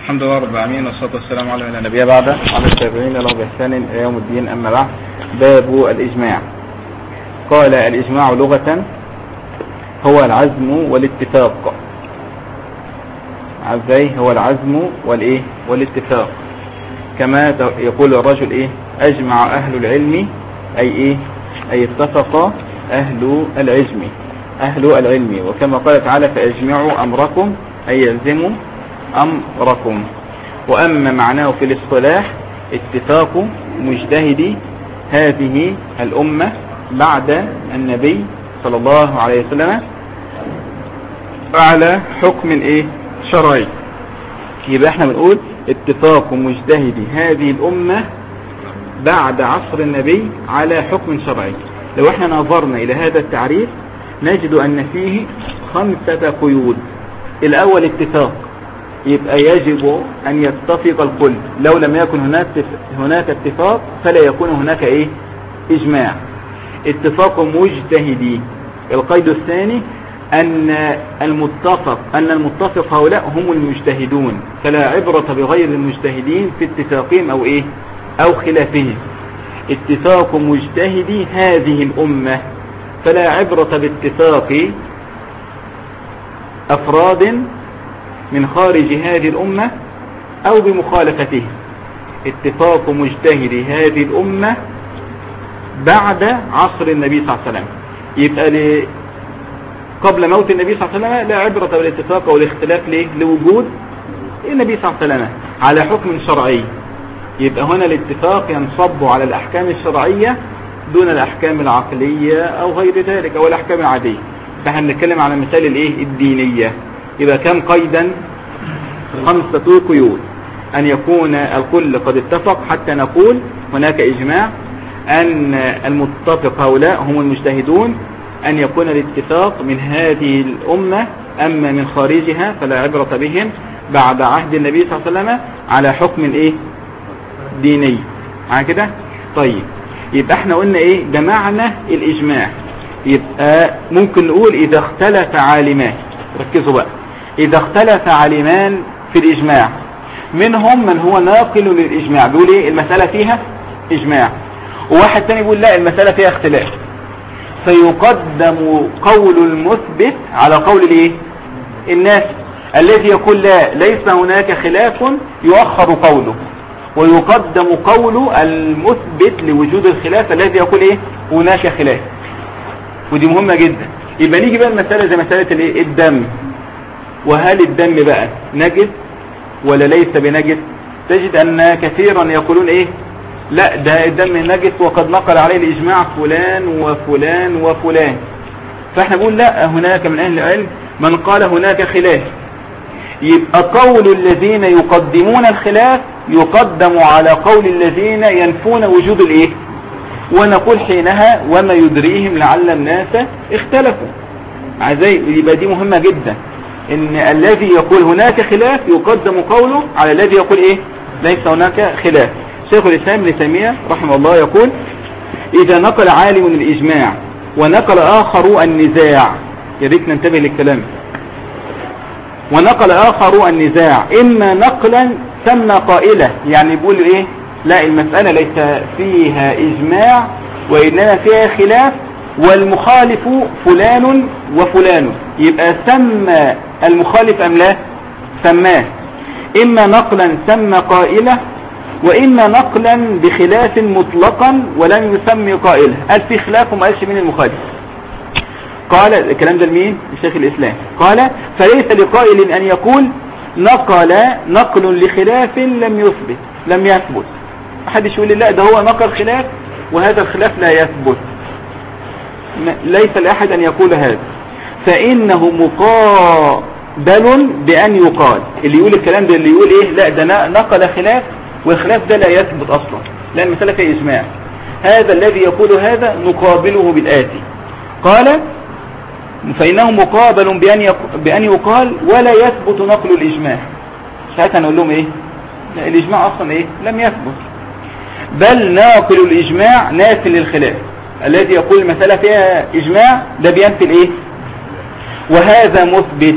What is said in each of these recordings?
الحمد لله رب العالمين، والصلاة والسلام على من لا نبي بعده وعلى التابعين له بإحسان إلى يوم الدين. أما بعد، باب الإجماع. قال: الإجماع لغة هو العزم والاتفاق. ازاي هو العزم والاتفاق؟ كما يقول الرجل أجمع أهل العلم، أي اتفق أهل العلم. وكما قال تعالى: فأجمعوا أمركم، أي يلزموا أمركم. وأما معناه في الاصطلاح اتفاق مجتهدي هذه الأمة بعد النبي صلى الله عليه وسلم على حكم شرعي. يبقى احنا بنقول اتفاق مجتهدي هذه الأمة بعد عصر النبي على حكم شرعي. لو احنا نظرنا إلى هذا التعريف نجد أن فيه 5 قيود. الأول اتفاق، يبقى يجب أن يتفق الكل. لو لم يكن هناك اتفاق فلا يكون هناك إجماع. اتفاق مجتهدي. القيد الثاني أن المتفق هؤلاء هم المجتهدون، فلا عبرة بغير المجتهدين في اتفاقهم أو خلافهم. اتفاق مجتهدي هذه الأمة، فلا عبرة باتفاق أفراد من خارج هذه الأمة أو بمخالفته. اتفاق مجتهدي هذه الأمة بعد عصر النبي صلى الله عليه وسلم. يبقى قبل موت النبي صلى الله عليه وسلم لا عبرة بالاتفاق والاختلاف لوجود النبي صلى الله عليه وسلم على حكم شرعي. يبقى هنا الاتفاق ينصب على الأحكام الشرعية دون الأحكام العقلية أو غير ذلك أو الأحكام العادية. فاحنا بنتكلم على مثال الدينية. يبقى كم قيدا؟ 5 قيود. أن يكون الكل قد اتفق حتى نقول هناك إجماع. أن المتفق هؤلاء هم المجتهدون. أن يكون الاتفاق من هذه الأمة، أما من خارجها فلا عبرة بهم بعد عهد النبي صلى الله عليه وسلم على حكم ديني. مع كده؟ طيب، يبقى احنا قلنا ده معنى الإجماع. يبقى ممكن نقول إذا اختلف عالمان، ركزوا بقى، إذا اختلف عالمان في الإجماع، منهم من هو ناقل للإجماع بيقول المسألة فيها إجماع، وواحد تاني بيقول لا المسألة فيها اختلاف، فيقدم قول المثبت على قول الناس الذي يقول لا ليس هناك خلاف يؤخر قوله، ويقدم قول المثبت لوجود الخلاف الذي يقول هناك خلاف. ودي مهمة جدا. يبقى نيجي بقى المسألة زي مسألة الدم. وهل الدم بقى نجس ولا ليس بنجس؟ تجد أن كثيرا يقولون لا ده الدم نجس وقد نقل عليه الإجماع فلان وفلان وفلان. فاحنا نقول لا، هناك من أهل العلم من قال هناك خلاف. يبقى قول الذين يقدمون الخلاف يقدم على قول الذين ينفون وجود ونقول حينها وما يدريهم لعل الناس اختلفوا. يبقى دي مهمة جدا، ان الذي يقول هناك خلاف يقدم قوله على الذي يقول ليس هناك خلاف. شيخ الإسلام ابن تيمية رحمه الله يقول: إذا نقل عالم الإجماع ونقل آخر النزاع، يا ريت ننتبه للكلام، ونقل آخر النزاع إما نقلا سمى قائله، يعني يقول لا المسألة ليس فيها إجماع وإنما فيها خلاف والمخالف فلان وفلان، يبقى سمى المخالف أم لا؟ سماه. إما نقلا سمى قائله، وإما نقلا بخلاف مطلقا ولم يسمي قائله. قال في خلاف وما قالش مين المخالف. قال الكلام ده لمين؟ الشيخ الإسلام. قال: فليس لقائل أن يقول نقل لخلاف لم يثبت. محدش يقول لي لا ده هو نقل خلاف وهذا الخلاف لا يثبت. ليس لأحد أن يقول هذا، فإنه مقابل بأن يقال. اللي يقول الكلام ده اللي يقول لا ده نقل خلاف والخلاف ده لا يثبت أصلا، لأن المسألة فيها إجماع. هذا الذي يقول هذا نقابله بالآتي. قال: فإنه مقابل بأن يقال ولا يثبت نقل الإجماع. ساعتها نقول لهم الإجماع أصلا لم يثبت، بل ناقل الإجماع نافي للخلاف. الذي يقول المسألة فيها إجماع ده بينفي وهذا مثبت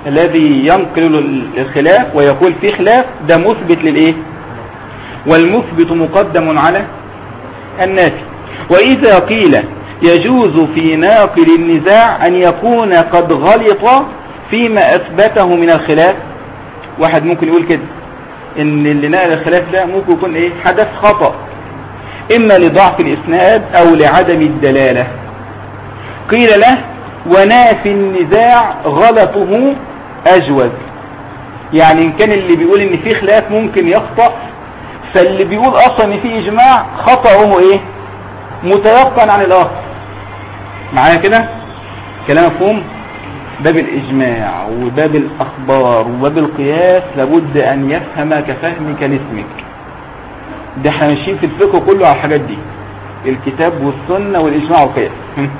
الذي ينقل الخلاف ويقول في خلاف ده مثبت للايه، والمثبت مقدم على النافي. وإذا قيل يجوز في ناقل النزاع أن يكون قد غلط فيما أثبته من الخلاف، واحد ممكن يقول كده ان اللي نقل الخلاف ده ممكن يكون ايه، حدث خطأ اما لضعف الاسناد او لعدم الدلالة. قيل له ونافي النزاع غلطه اجوز، يعني ان كان اللي بيقول ان في خلاف ممكن يخطأ، فاللي بيقول اصلا ان في اجماع خطأه ايه، متيقن عن الاخر. معايا كده كلام مفهوم؟ باب الإجماع وباب الأخبار وباب القياس لابد أن يفهم كفهمك لاسمك. ده احنا ماشيين في الفقه كله على الحاجات دي، الكتاب والسنة والإجماع والقياس.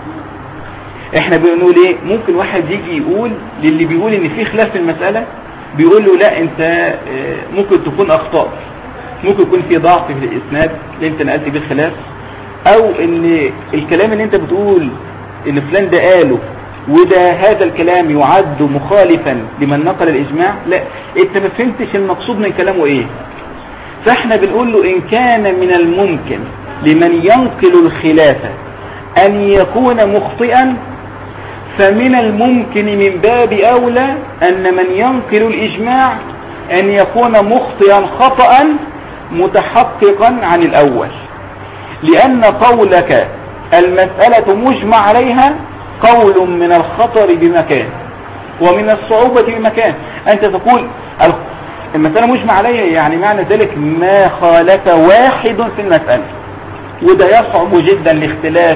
احنا بنقول ايه، ممكن واحد يجي يقول للي بيقول ان في خلاف في المسألة، بيقول له لا انت ممكن تكون أخطأ، ممكن يكون في ضعف في الإسناد اللي انت نقلت بيه الخلاف، او ان الكلام اللي انت بتقول ان فلان ده قاله وده هذا الكلام يعد مخالفا لمن نقل الإجماع، لا انت ما فهمتش المقصود من كلامه ايه. فاحنا بنقول له ان كان من الممكن لمن ينقل الخلافة ان يكون مخطئا، فمن الممكن من باب اولى ان من ينقل الإجماع ان يكون مخطئا خطأ متحققا عن الاول، لان قولك المسألة مجمع عليها قول من الخطر بمكان ومن الصعوبة بمكان. أنت تقول المسألة مجمع عليها، يعني معنى ذلك ما خالف واحد في المسألة، وده يصعب جدا لاختلاف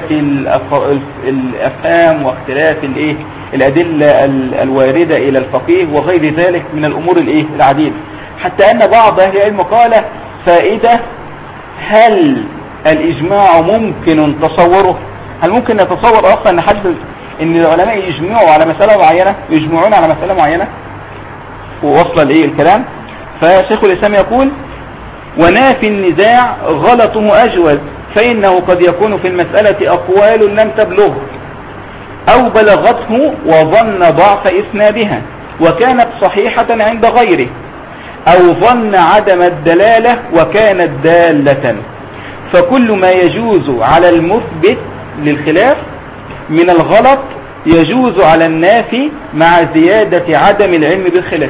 الأفهام واختلاف الأدلة الواردة إلى الفقيه وغير ذلك من الأمور العديدة. حتى أن بعض أهل العلم قال فائدة: هل الإجماع ممكن تصوره؟ هل ممكن نتصور أصلا ان العلماء يجمعوا على مسألة معينة، يجمعون على مسألة معينة؟ ووصل الكلام. فشيخ الإسلام يقول: ونافي النزاع غلطه أجوز، فإنه قد يكون في المسألة أقوال لم تبلغ أو بلغته وظن ضعف إسنادها وكانت صحيحة عند غيره، أو ظن عدم الدلالة وكانت دالة. فكل ما يجوز على المثبت للخلاف من الغلط يجوز على النافي مع زيادة عدم العلم بالخلاف.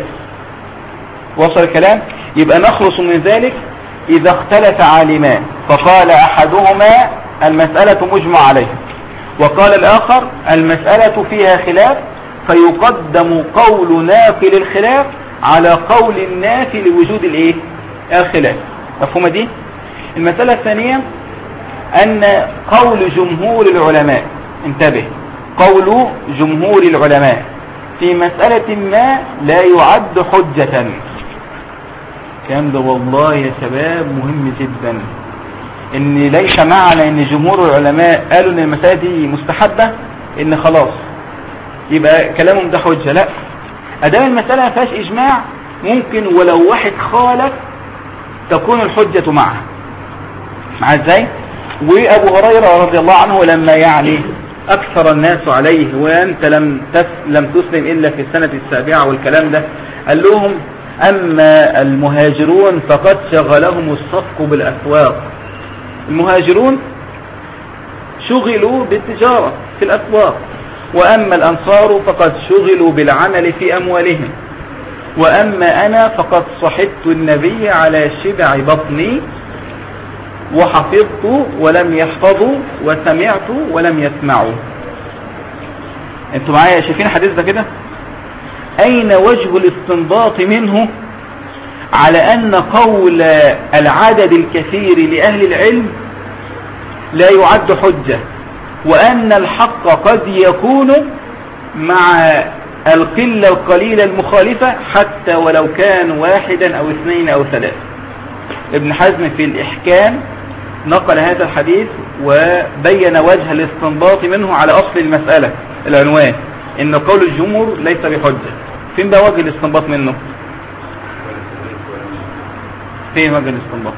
وصل الكلام؟ يبقى نخلص من ذلك إذا اختلف عالمان فقال أحدهما المسألة مجمع عليها، وقال الآخر المسألة فيها خلاف، فيقدم قول ناقل الخلاف على قول النافي لوجود الخلاف. مفهومة دي؟ المسألة الثانية أن قول جمهور العلماء، انتبه، قول جمهور العلماء في مسألة ما لا يعد حجة. الكلام ده والله يا شباب مهم جدا، ان ليس معنى ان جمهور العلماء قالوا ان المسألة دي مستحبة ان خلاص يبقى كلامهم ده حجة. لا، ادام المسألة ما فيهاش اجماع ممكن ولو واحد خالف تكون الحجة معه. مع ازاي؟ وابو هريرة رضي الله عنه لما اكثر الناس عليه وانت لم تسلم الا في السنة السابعة والكلام ده، قال لهم: اما المهاجرون فقد شغلهم الصفق بالاسواق. المهاجرون شغلوا بالتجارة في الاسواق، واما الانصار فقد شغلوا بالعمل في اموالهم، واما انا فقد صحبت النبي على شبع بطني وحفظت ولم يحفظوا وسمعت ولم يسمعوا. انتوا معايا شايفين الحديث ده كده؟ اين وجه الاستنباط منه على ان قول العدد الكثير لأهل العلم لا يعد حجة، وان الحق قد يكون مع القلة القليلة المخالفة حتى ولو كان واحدا او اثنين او ثلاثة. ابن حزم في الإحكام نقل هذا الحديث وبين وجه الاستنباط منه على أصل المسألة، العنوان إن قول الجمهور ليس بحجة. فين بقى وجه الاستنباط منه؟ فين وجه الاستنباط؟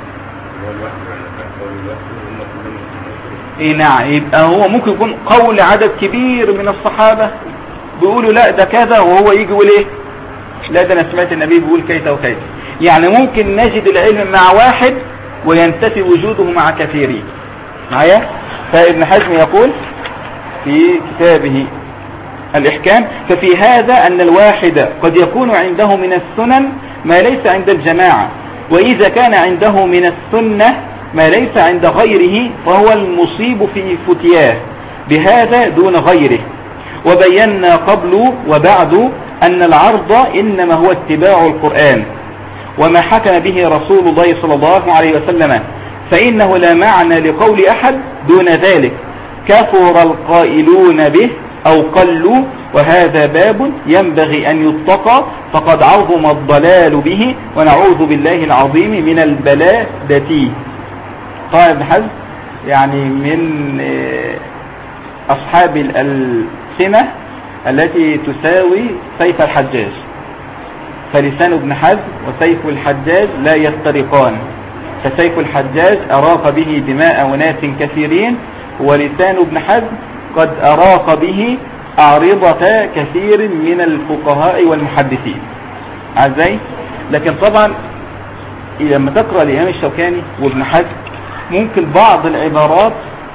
نعم، يبقى هو ممكن يكون قول عدد كبير من الصحابة بيقولوا لا ده كذا، وهو يجي يقول لا ده انا سمعت النبي بيقول كيف وكيف. يعني ممكن نجد العلم مع واحد وينتفي وجوده مع كثيرين. معايا؟ فابن حزم يقول في كتابه الإحكام: ففي هذا أن الواحد قد يكون عنده من السنن ما ليس عند الجماعة، وإذا كان عنده من السنة ما ليس عند غيره فهو المصيب في فتياه بهذا دون غيره. وبينا قبل وبعد أن العرض إنما هو اتباع القرآن وما حكم به رسول الله صلى الله عليه وسلم، فإنه لا معنى لقول أحد دون ذلك، كثر القائلون به أو قلوا، وهذا باب ينبغي أن يتقى فقد عظم الضلال به، ونعوذ بالله العظيم من البلادة. قال ابن حزم يعني من أصحاب الألسنة التي تساوي سيف الحجاج، فلسان ابن حزم وسيف الحجاج لا يفترقان، فسيف الحجاج أراق به دماء أناس كثيرين، ولسان ابن حزم قد أراق به أعرضة كثير من الفقهاء والمحدثين. عزيز، لكن طبعا لما تقرأ الإمام الشوكاني وابن حزم ممكن بعض العبارات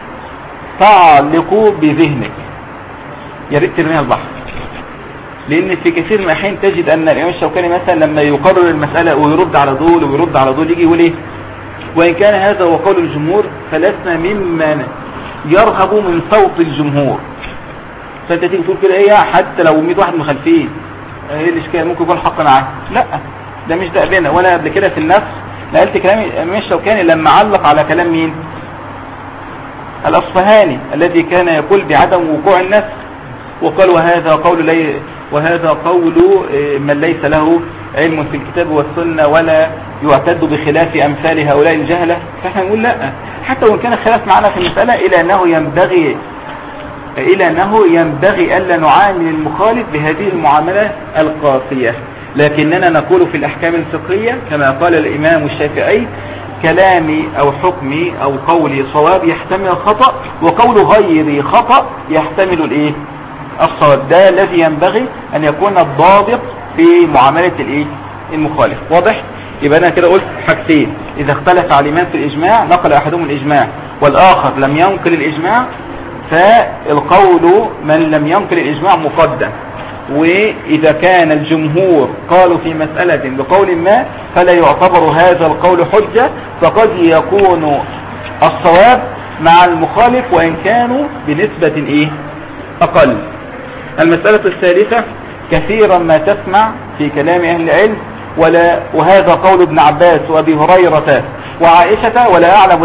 تعلق بذهنك، يا ريت ترميها البحر، لأن في كثير من الأحيان تجد أن الإمام الشوكاني مثلا لما يقرر المسألة ويرد على دول ويرد على دول يجي يقول إيه: وإن كان هذا هو قول الجمهور فلسنا ممن يرهب من صوت الجمهور. فأنت تيجي تقول كده إيه حتى لو 100 واحد مخالفين، إيه الإشكال؟ ممكن يكون حق معاه. لا، ده مش دأبنا. ولا قبل كده في النفس نقلت كلام الإمام الشوكاني لما علق على كلام مين؟ الأصفهاني الذي كان يقول بعدم وقوع النفس، وقال وهذا قول من ليس له علم في الكتاب والسنة ولا يعتد بخلاف أمثال هؤلاء الجهلة. فاحنا نقول لا، حتى وإن كان الخلاف معنا في المسألة إلى أنه ينبغي ألا نعامل المخالف بهذه المعاملة القاسية. لكننا نقول في الأحكام الفقهية كما قال الإمام الشافعي: كلامي أو حكمي أو قولي صواب يحتمل الخطأ، وقول غيري خطأ يحتمل الإيه؟ الصواب. ده الذي ينبغي أن يكون الضابط في معاملة المخالف. واضح؟ يبقى أنا كده قلت حاجتين: إذا اختلف علمان في الإجماع نقل أحدهم الإجماع والآخر لم ينقل الإجماع، فالقول من لم ينقل الإجماع مقدم. وإذا كان الجمهور قالوا في مسألة بقول ما فلا يعتبر هذا القول حجة، فقد يكون الصواب مع المخالف وإن كانوا بنسبة أقل. المسألة الثالثة: كثيرا ما تسمع في كلام أهل العلم وهذا قول ابن عباس وأبي هريرة وعائشة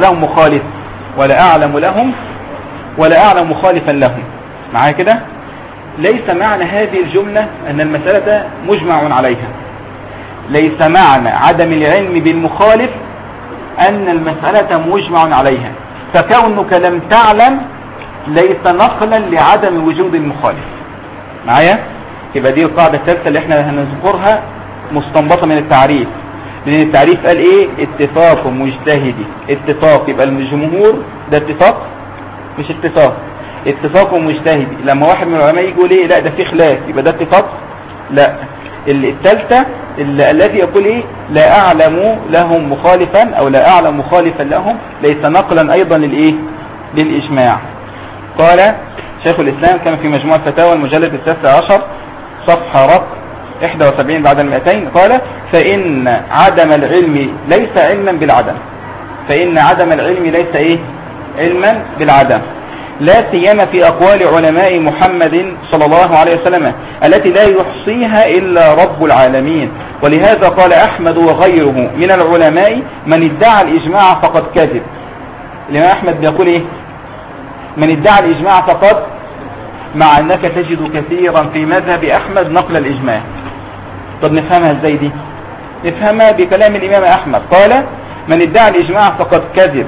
ولا أعلم مخالفا لهم. معايا كده؟ ليس معنى هذه الجملة أن المسألة مجمع عليها، ليس معنى عدم العلم بالمخالف أن المسألة مجمع عليها، فكونك لم تعلم ليس نقلا لعدم وجود المخالف. معايا؟ يبقى دي القاعدة الثالثة اللي احنا هنذكرها مستنبطة من التعريف، لأن التعريف قال إيه؟ اتفاق مجتهدي. اتفاق يبقى الجمهور ده اتفاق مش اتفاق مجتهدي. لما واحد من العلماء يقول ايه لا ده في خلاف يبقى ده اتفاق؟ لا. الثالثة الذي يقول ايه لا اعلم لهم مخالفا او لا اعلم مخالفا لهم ليس نقلا ايضا للاجماع. قال شيخ الاسلام كما في مجموع الفتاوى المجلد 16 صفحة رقم 71 بعد 200 قال: فإن عدم العلم ليس علما بالعدم، فإن عدم العلم ليس علما بالعدم، لا سيما في أقوال علماء محمد صلى الله عليه وسلم التي لا يحصيها إلا رب العالمين. ولهذا قال أحمد وغيره من العلماء: من ادعى الإجماع فقد كذب. الإمام أحمد بيقول إيه؟ من ادعى الإجماع فقد، مع أنك تجد كثيرا في مذهب أحمد نقل الإجماع. طب نفهمها ازاي دي؟ نفهمها بكلام الإمام أحمد قال: من ادعى الإجماع فقد كذب.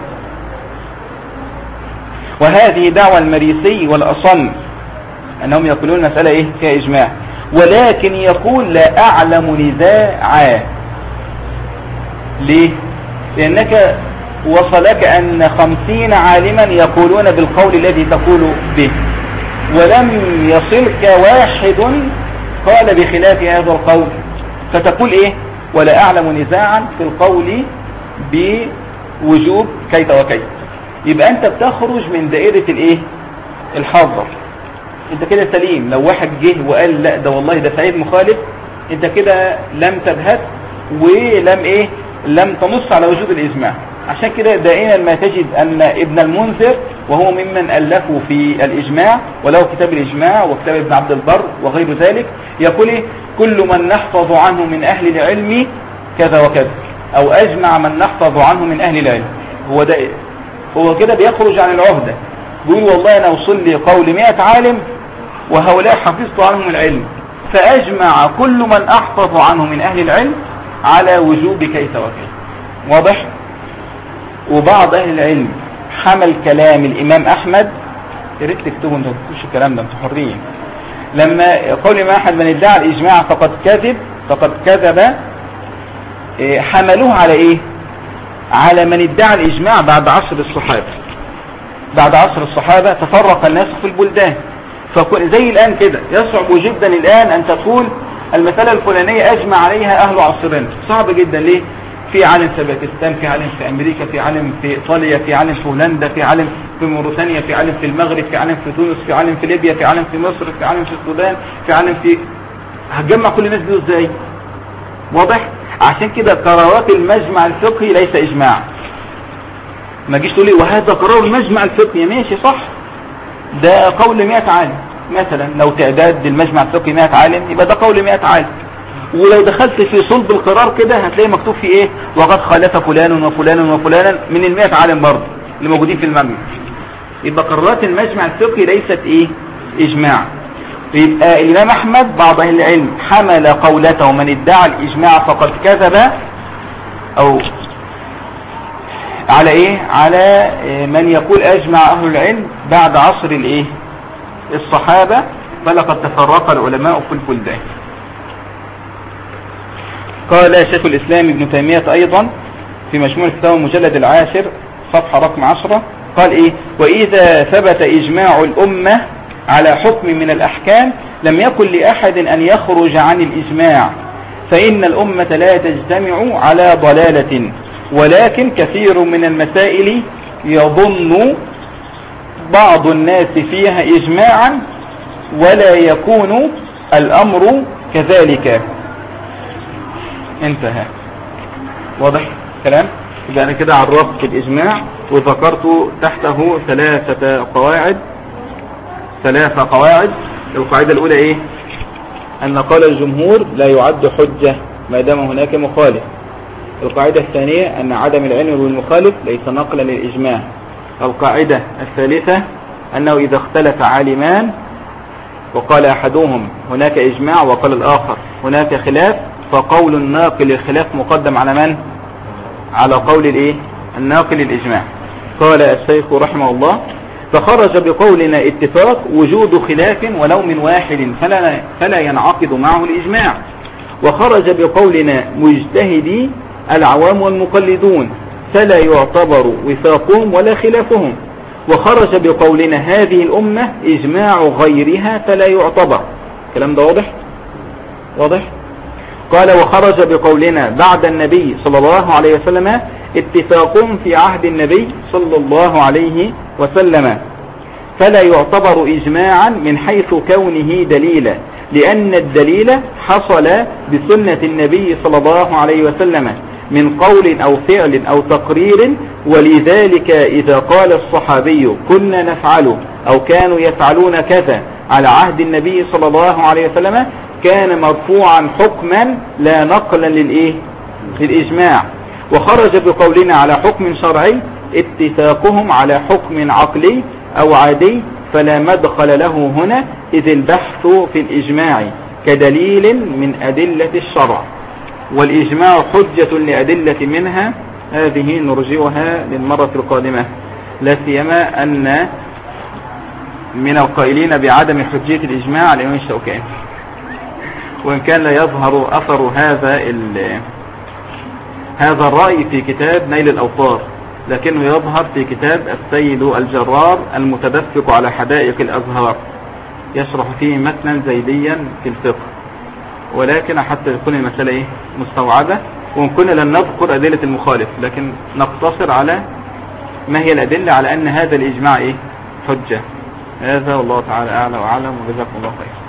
وهذه دعوى المريسي والأصم أنهم يقولون مسألة فيها إجماع، ولكن يقول لا أعلم نزاعا. ليه؟ لأنك وصلك أن 50 عالما يقولون بالقول الذي تقول به، ولم يصلك واحد قال بخلاف هذا القول. فتقول ايه؟ ولا اعلم نزاعا في القول بوجوب كيت وكيت. يبقى انت بتخرج من دائرة الايه؟ الحاضر. انت كده سليم. لو واحد جه وقال لا ده والله ده سعيد مخالف، انت كده لم تبهت ولم ايه؟ لم تنص على وجوب الاجماع. عشان كده دائما ما تجد ان ابن المنذر وهو ممن ألفوا في الإجماع، وله كتاب الإجماع وكتاب ابن عبد البر وغير ذلك، يقول إيه؟ كل من نحفظ عنه من أهل العلم كذا وكذا، أو أجمع من نحفظ عنه من أهل العلم. هو ده إيه؟ هو كده بيخرج عن العهدة، بيقول والله أنا وصل لي قول 100 عالم وهؤلاء حفظت عنهم العلم، فأجمع كل من أحفظ عنه من أهل العلم على وجوب كيف وكيف. واضح؟ وبعض أهل العلم حمل كلام الإمام أحمد، يا ريت تكتبوا انتوا مش الكلام ده، انتوا حرين. لما قول الإمام أحمد من ادعى الإجماع فقد كذب، حملوه على إيه؟ على من ادعى الإجماع بعد عصر الصحابة. بعد عصر الصحابة تفرق الناس في البلدان، زي الآن كده يصعب جدا الآن أن تقول المسألة الفلانية أجمع عليها أهل عصرنا. صعب جدا. ليه؟ في عالم في باكستان، في عالم في أمريكا، في عالم في إيطاليا، في عالم في هولندا، في عالم في موريتانيا، في عالم في المغرب، في عالم في تونس، في عالم في ليبيا، في عالم في مصر، في عالم في السودان، في عالم في... هتجمع كل الناس دي ازاي؟ واضح؟ عشان كده قرارات المجمع الفقهي ليس إجماع. ما تجيش تقول لي وهذا قرار المجمع الفقهي، ماشي صح، ده قول 100 عالم مثلا. لو تعداد المجمع الفقهي 100 عالم يبقى ده قول 100 عالم. ولو دخلت في صلب القرار كده هتلاقي مكتوب فيه ايه؟ وقد خالف فلان وفلان وفلانا من ال100 عالم برضه اللي موجودين في المجمع. يبقى قرارات المجمع الفقهي ليست ايه؟ اجماع. يبقى الامام احمد بعض اهل العلم حمل قولته من ادعى الاجماع فقد كذب، او على ايه؟ على من يقول اجمع اهل العلم بعد عصر الايه؟ الصحابة، فلقد تفرق العلماء في البلدان. قال شيخ الإسلام ابن تيمية أيضا في مجموع الفتاوى المجلد العاشر صفحة رقم 10، قال إيه؟ وإذا ثبت إجماع الأمة على حكم من الأحكام لم يكن لأحد أن يخرج عن الإجماع، فإن الأمة لا تجتمع على ضلالة، ولكن كثير من المسائل يظن بعض الناس فيها إجماعا ولا يكون الأمر كذلك. انتهى. واضح كلام؟ يبقى أنا كده عرفت الإجماع وذكرت تحته ثلاث قواعد. القاعدة الأولى إيه؟ أن قال الجمهور لا يعد حجة ما دام هناك مخالف. القاعدة الثانية أن عدم العلم بالمخالف ليس نقلا للإجماع. القاعدة الثالثة أنه إذا اختلف عالمان وقال أحدهم هناك إجماع وقال الآخر هناك خلاف، فقول الناقل الخلاف مقدم على من؟ على قول الايه؟ الناقل الإجماع. قال الشيخ رحمه الله فخرج بقولنا اتفاق وجود خلاف ولو من واحد فلا ينعقد معه الإجماع، وخرج بقولنا مجتهدي العوام والمقلدون فلا يعتبر وفاقهم ولا خلافهم، وخرج بقولنا هذه الأمة إجماع غيرها فلا يعتبر. الكلام ده واضح؟ قال وخرج بقولنا بعد النبي صلى الله عليه وسلم اتفاقهم في عهد النبي صلى الله عليه وسلم فلا يعتبر إجماعا من حيث كونه دليلا، لأن الدليل حصل بسنة النبي صلى الله عليه وسلم من قول أو فعل أو تقرير، ولذلك إذا قال الصحابي كنا نفعل أو كانوا يفعلون كذا على عهد النبي صلى الله عليه وسلم كان مرفوعا حكما لا نقلا للإجماع. وخرج بقولنا على حكم شرعي اتفاقهم على حكم عقلي أو عادي فلا مدخل له هنا، إذ البحث في الإجماع كدليل من أدلة الشرع، والإجماع حجة لأدلة منها. هذه نرجئها للمرة القادمة، لا سيما أن من القائلين بعدم حجية الإجماع الإمام الشوكاني، وإن كان لا يظهر أثر هذا الرأي في كتاب نيل الأوطار، لكنه يظهر في كتاب السيد الجرار المتدفق على حدائق الأزهار، يشرح فيه متنا زيديا في الفقه. ولكن حتى تكون المسألة ايه مستوعبة، وان كنا لن نذكر أدلة المخالف لكن نقتصر على ما هي الأدلة على أن هذا الإجماع ايه حجة. هذا والله تعالى أعلى وأعلم، وجزاكم الله خير.